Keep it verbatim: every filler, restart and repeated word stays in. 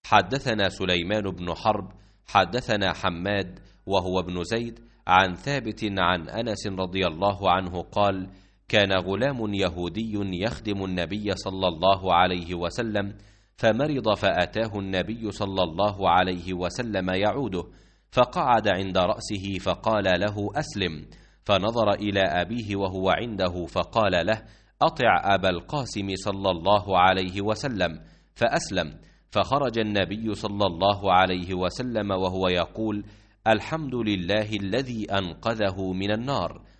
حدثنا سليمان بن حرب حدثنا حماد وهو ابن زيد عن ثابت عن أنس رضي الله عنه قال: كان غلام يهودي يخدم النبي صلى الله عليه وسلم، فمرض فأتاه النبي صلى الله عليه وسلم يعوده، فقعد عند رأسه فقال له: أسلم. فنظر إلى أبيه وهو عنده فقال له: أطع أبا القاسم صلى الله عليه وسلم، فأسلم. فخرج النبي صلى الله عليه وسلم وهو يقول: الحمد لله الذي أنقذه من النار.